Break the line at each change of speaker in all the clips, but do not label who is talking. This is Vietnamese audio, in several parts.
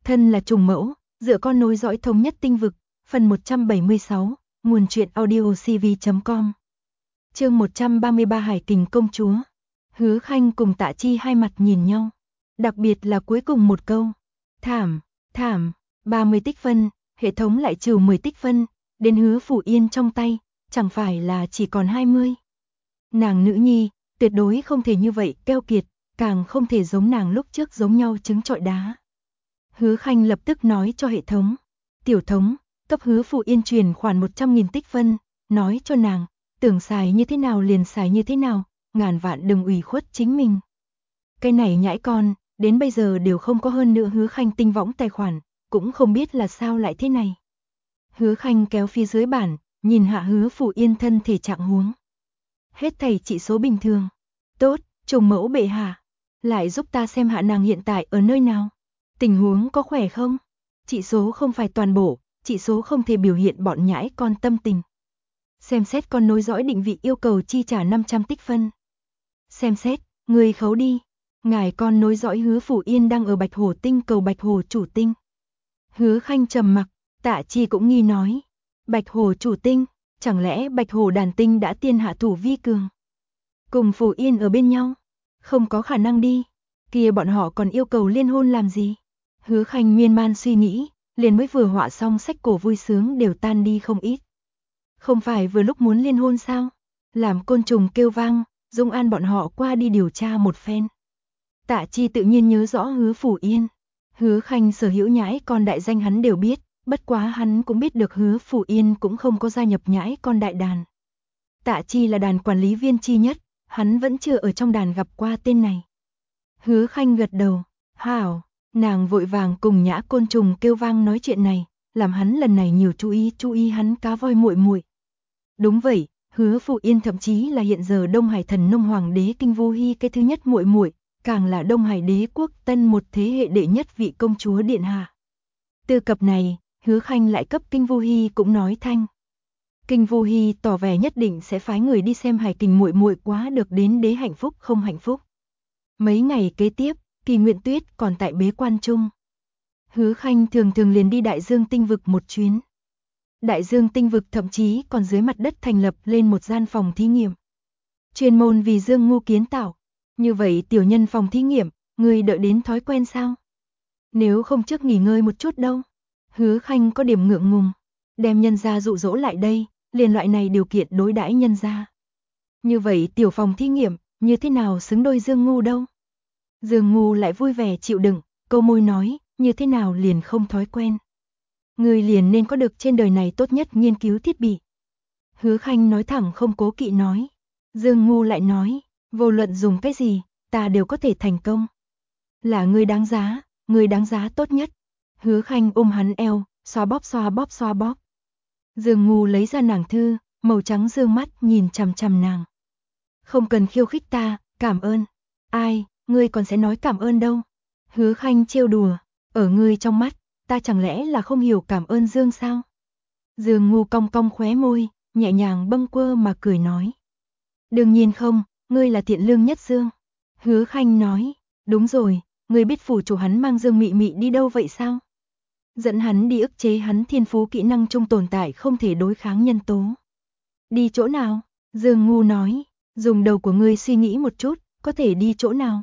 Thân là trùng mẫu, dựa con nối dõi thống nhất tinh vực, phần 176, nguồn truyện audio cv.com. Chương 133 Hải Kình công chúa. Hứa Khanh cùng Tạ Chi hai mặt nhìn nhau, đặc biệt là cuối cùng một câu. Thảm, 30 tích phân, hệ thống lại trừ 10 tích phân, đến Hứa Phủ Yên trong tay, chẳng phải là chỉ còn 20. Nàng nữ nhi, tuyệt đối không thể như vậy keo kiệt, càng không thể giống nàng lúc trước giống nhau trứng trọi đá. Hứa Khanh lập tức nói cho hệ thống, tiểu thống, cấp Hứa Phủ Yên truyền khoản 100.000 tích phân, nói cho nàng, tưởng xài như thế nào liền xài như thế nào, ngàn vạn đừng ủy khuất chính mình. Cái này nhãi con, đến bây giờ đều không có hơn nữa Hứa Khanh tinh võng tài khoản, cũng không biết là sao lại thế này. Hứa Khanh kéo phía dưới bản, nhìn hạ Hứa Phủ Yên thân thể trạng huống. Hết thảy chỉ số bình thường. Tốt, trùng mẫu bệ hạ, lại giúp ta xem hạ nàng hiện tại ở nơi nào. Tình huống có khỏe không? Chỉ số không phải toàn bộ, chỉ số không thể biểu hiện bọn nhãi con tâm tình. Xem xét con nối dõi định vị yêu cầu chi trả 500 tích phân. Xem xét, người khấu đi. Ngài con nối dõi Hứa Phủ Yên đang ở Bạch Hồ tinh cầu Bạch Hồ chủ tinh. Hứa Khanh trầm mặc, Tạ Chi cũng nghi nói. Bạch Hồ chủ tinh, chẳng lẽ Bạch Hồ đàn tinh đã tiên hạ thủ vi cường? Cùng Phủ Yên ở bên nhau? Không có khả năng đi. Kia bọn họ còn yêu cầu liên hôn làm gì? Hứa Khanh miên man suy nghĩ, liền mới vừa họa xong sách cổ vui sướng đều tan đi không ít. Không phải vừa lúc muốn liên hôn sao? Làm côn trùng kêu vang, Dung An bọn họ qua đi điều tra một phen. Tạ Chi tự nhiên nhớ rõ Hứa Phủ Yên. Hứa Khanh sở hữu nhãi con đại danh hắn đều biết, bất quá hắn cũng biết được Hứa Phủ Yên cũng không có gia nhập nhãi con đại đàn. Tạ Chi là đàn quản lý viên chi nhất, hắn vẫn chưa ở trong đàn gặp qua tên này. Hứa Khanh gật đầu, hảo, nàng vội vàng cùng nhã côn trùng kêu vang nói chuyện này, làm hắn lần này nhiều chú ý hắn cá voi muội muội. Đúng vậy, Hứa Phủ Yên thậm chí là hiện giờ Đông Hải Thần Nông Hoàng đế Kinh Vô Hy cái thứ nhất muội muội, càng là Đông Hải đế quốc tân một thế hệ đệ nhất vị công chúa điện hạ. Từ cập này, Hứa Khanh lại cấp Kinh Vô Hy cũng nói thanh. Kinh Vô Hy tỏ vẻ nhất định sẽ phái người đi xem Hải Kình muội muội quá được đến đế hạnh phúc không hạnh phúc. Mấy ngày kế tiếp, Kỳ Nguyện Tuyết còn tại bế quan chung. Hứa Khanh thường liền đi Đại Dương tinh vực một chuyến. Đại Dương tinh vực thậm chí còn dưới mặt đất thành lập lên một gian phòng thí nghiệm. Chuyên môn vì Dương Ngu kiến tạo. Như vậy tiểu nhân phòng thí nghiệm, người đợi đến thói quen sao? Nếu không trước nghỉ ngơi một chút đâu. Hứa Khanh có điểm ngượng ngùng. Đem nhân gia dụ dỗ lại đây, liền loại này điều kiện đối đãi nhân gia. Như vậy tiểu phòng thí nghiệm, như thế nào xứng đôi Dương Ngu đâu? Dương Ngu lại vui vẻ chịu đựng, câu môi nói, như thế nào liền không thói quen. Người liền nên có được trên đời này tốt nhất nghiên cứu thiết bị. Hứa Khanh nói thẳng không cố kỵ nói. Dương Ngu lại nói, vô luận dùng cái gì, ta đều có thể thành công. Là người đáng giá tốt nhất. Hứa Khanh ôm hắn eo, xoa bóp. Dương Ngu lấy ra nàng thư, màu trắng dương mắt nhìn chằm chằm nàng. Không cần khiêu khích ta, cảm ơn. Ai, ngươi còn sẽ nói cảm ơn đâu. Hứa Khanh trêu đùa, ở ngươi trong mắt, ta chẳng lẽ là không hiểu cảm ơn Dương sao? Dương Ngu cong cong khóe môi, nhẹ nhàng bâng quơ mà cười nói. Đương nhiên không, ngươi là thiện lương nhất Dương. Hứa Khanh nói, đúng rồi, ngươi biết phủ chủ hắn mang Dương Mị Mị đi đâu vậy sao? Dẫn hắn đi ức chế hắn thiên phú kỹ năng trung tồn tại không thể đối kháng nhân tố. Đi chỗ nào? Dương Ngu nói, dùng đầu của ngươi suy nghĩ một chút, có thể đi chỗ nào?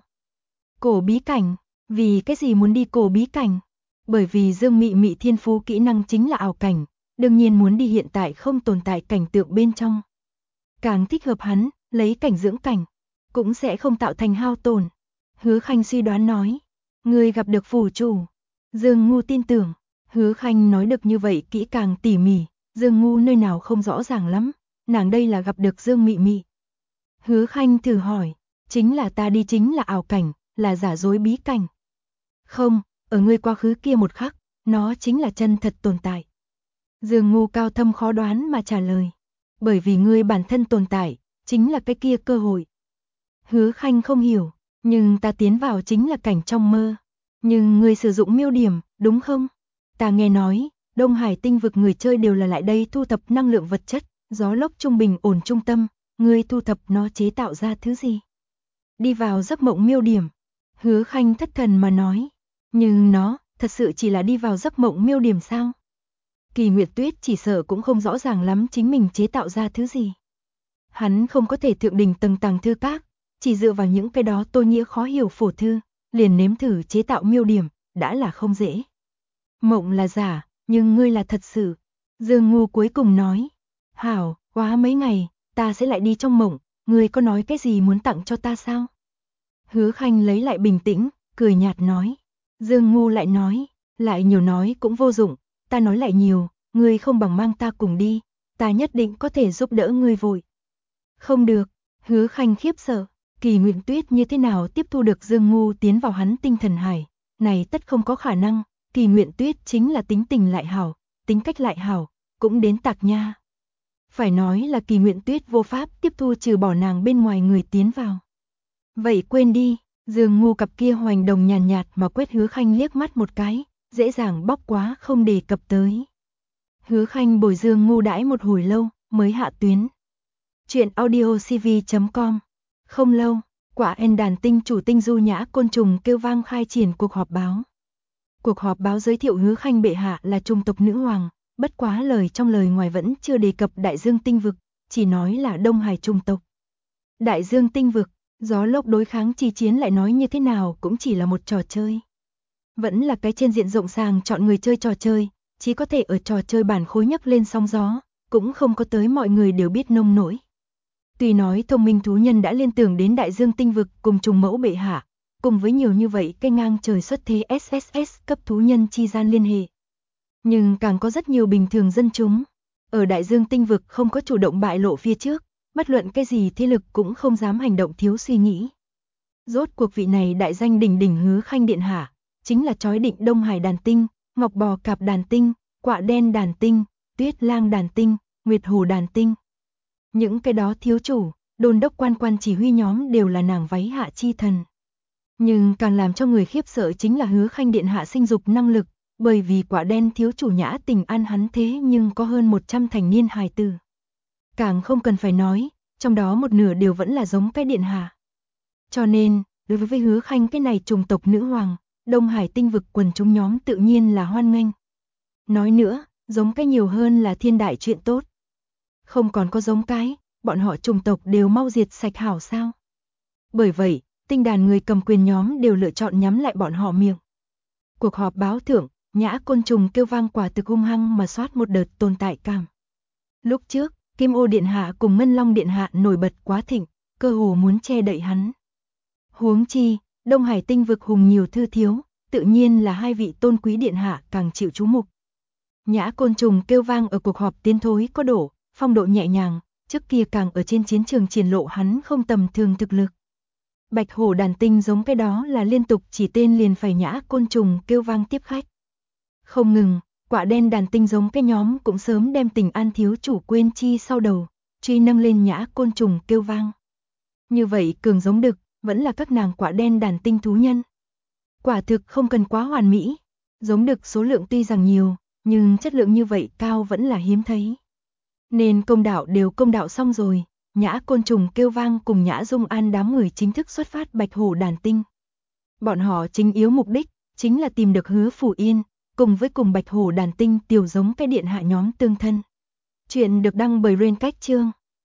Cổ bí cảnh, vì cái gì muốn đi cổ bí cảnh? Bởi vì Dương Mị Mị thiên phú kỹ năng chính là ảo cảnh, đương nhiên muốn đi hiện tại không tồn tại cảnh tượng bên trong. Càng thích hợp hắn, lấy cảnh dưỡng cảnh, cũng sẽ không tạo thành hao tổn. Hứa Khanh suy đoán nói, ngươi gặp được phủ chủ. Dương Ngu tin tưởng, Hứa Khanh nói được như vậy kỹ càng tỉ mỉ, Dương Ngu nơi nào không rõ ràng lắm, nàng đây là gặp được Dương Mị Mị. Hứa Khanh thử hỏi, chính là ta đi chính là ảo cảnh, là giả dối bí cảnh. Không, ở ngươi quá khứ kia một khắc, nó chính là chân thật tồn tại. Dương Ngu cao thâm khó đoán mà trả lời, bởi vì ngươi bản thân tồn tại, chính là cái kia cơ hội. Hứa Khanh không hiểu, nhưng ta tiến vào chính là cảnh trong mơ. Nhưng ngươi sử dụng miêu điểm, đúng không? Ta nghe nói, Đông Hải tinh vực người chơi đều là lại đây thu thập năng lượng vật chất, gió lốc trung bình ổn trung tâm, ngươi thu thập nó chế tạo ra thứ gì? Đi vào giấc mộng miêu điểm. Hứa Khanh thất thần mà nói, nhưng nó, thật sự chỉ là đi vào giấc mộng miêu điểm sao? Kỳ Nguyệt Tuyết chỉ sợ cũng không rõ ràng lắm chính mình chế tạo ra thứ gì. Hắn không có thể thượng đỉnh tầng tàng thư các, chỉ dựa vào những cái đó tôi nghĩa khó hiểu phổ thư, liền nếm thử chế tạo miêu điểm, đã là không dễ. Mộng là giả, nhưng ngươi là thật sự. Dương Ngu cuối cùng nói. Hảo, quá mấy ngày, ta sẽ lại đi trong mộng, ngươi có nói cái gì muốn tặng cho ta sao? Hứa Khanh lấy lại bình tĩnh, cười nhạt nói. Dương Ngu lại nói, lại nhiều nói cũng vô dụng, ta nói lại nhiều, ngươi không bằng mang ta cùng đi, ta nhất định có thể giúp đỡ ngươi vội. Không được, Hứa Khanh khiếp sợ, Kỳ Nguyệt Tuyết như thế nào tiếp thu được Dương Ngu tiến vào hắn tinh thần hải, này tất không có khả năng, Kỳ Nguyệt Tuyết chính là tính tình lại hảo, tính cách lại hảo, cũng đến tạc nha. Phải nói là Kỳ Nguyệt Tuyết vô pháp tiếp thu trừ bỏ nàng bên ngoài người tiến vào. Vậy quên đi, Dương Ngu cặp kia hoành đồng nhàn nhạt mà quét Hứa Khanh liếc mắt một cái, dễ dàng bóc quá không đề cập tới. Hứa Khanh bồi Dương Ngu đãi một hồi lâu, mới hạ tuyến. Chuyện audiocv.com. Không lâu, quả en đàn tinh chủ tinh du nhã côn trùng kêu vang khai triển cuộc họp báo. Cuộc họp báo giới thiệu Hứa Khanh bệ hạ là trùng tộc nữ hoàng, bất quá lời trong lời ngoài vẫn chưa đề cập đại dương tinh vực, chỉ nói là Đông Hải trùng tộc. Đại dương tinh vực, gió lốc đối kháng chi chiến lại nói như thế nào cũng chỉ là một trò chơi. Vẫn là cái trên diện rộng sàng chọn người chơi trò chơi, chỉ có thể ở trò chơi bản khối nhấc lên sóng gió, cũng không có tới mọi người đều biết nông nổi. Tuy nói thông minh thú nhân đã liên tưởng đến đại dương tinh vực cùng trùng mẫu bệ hạ, cùng với nhiều như vậy cây ngang trời xuất thế SSS cấp thú nhân chi gian liên hệ. Nhưng càng có rất nhiều bình thường dân chúng, ở đại dương tinh vực không có chủ động bại lộ phía trước, bất luận cái gì thế lực cũng không dám hành động thiếu suy nghĩ. Rốt cuộc vị này đại danh đỉnh đỉnh Hứa Khanh điện hạ, chính là chói định Đông Hải đàn tinh, ngọc bò cạp đàn tinh, quạ đen đàn tinh, tuyết lang đàn tinh, nguyệt hồ đàn tinh. Những cái đó thiếu chủ, đôn đốc quan chỉ huy nhóm đều là nàng váy hạ chi thần. Nhưng càng làm cho người khiếp sợ chính là Hứa Khanh điện hạ sinh dục năng lực, bởi vì quả đen thiếu chủ nhã tình an hắn thế nhưng có hơn 100 thành niên hài tử. Càng không cần phải nói, trong đó một nửa đều vẫn là giống cái điện hạ. Cho nên, đối với Hứa Khanh cái này trùng tộc nữ hoàng, Đông Hải tinh vực quần chúng nhóm tự nhiên là hoan nghênh. Nói nữa, giống cái nhiều hơn là thiên đại chuyện tốt. Không còn có giống cái, bọn họ trùng tộc đều mau diệt sạch hảo sao. Bởi vậy, tinh đàn người cầm quyền nhóm đều lựa chọn nhắm lại bọn họ miệng. Cuộc họp báo thưởng, nhã côn trùng kêu vang quả thực hung hăng mà soát một đợt tồn tại cảm. Lúc trước, Kim Ô Điện Hạ cùng Ngân Long Điện Hạ nổi bật quá thịnh, cơ hồ muốn che đậy hắn. Huống chi, Đông Hải tinh vực hùng nhiều thư thiếu, tự nhiên là hai vị tôn quý điện hạ càng chịu chú mục. Nhã côn trùng kêu vang ở cuộc họp tiến thối có độ, phong độ nhẹ nhàng, trước kia càng ở trên chiến trường triển lộ hắn không tầm thường thực lực. Bạch hổ đàn tinh giống cái đó là liên tục chỉ tên liền phải nhã côn trùng kêu vang tiếp khách. Không ngừng, quả đen đàn tinh giống cái nhóm cũng sớm đem tình an thiếu chủ quên chi sau đầu, truy nâng lên nhã côn trùng kêu vang. Như vậy cường giống đực, vẫn là các nàng quả đen đàn tinh thú nhân. Quả thực không cần quá hoàn mỹ, giống đực số lượng tuy rằng nhiều, nhưng chất lượng như vậy cao vẫn là hiếm thấy. Nên công đạo đều công đạo xong rồi, nhã côn trùng kêu vang cùng nhã dung an đám người chính thức xuất phát bạch hổ đàn tinh. Bọn họ chính yếu mục đích, chính là tìm được Hứa Phủ Yên, cùng với cùng bạch hổ đàn tinh tiểu giống cái điện hạ nhóm tương thân. Chuyện được đăng bởi Rain Cách Chương.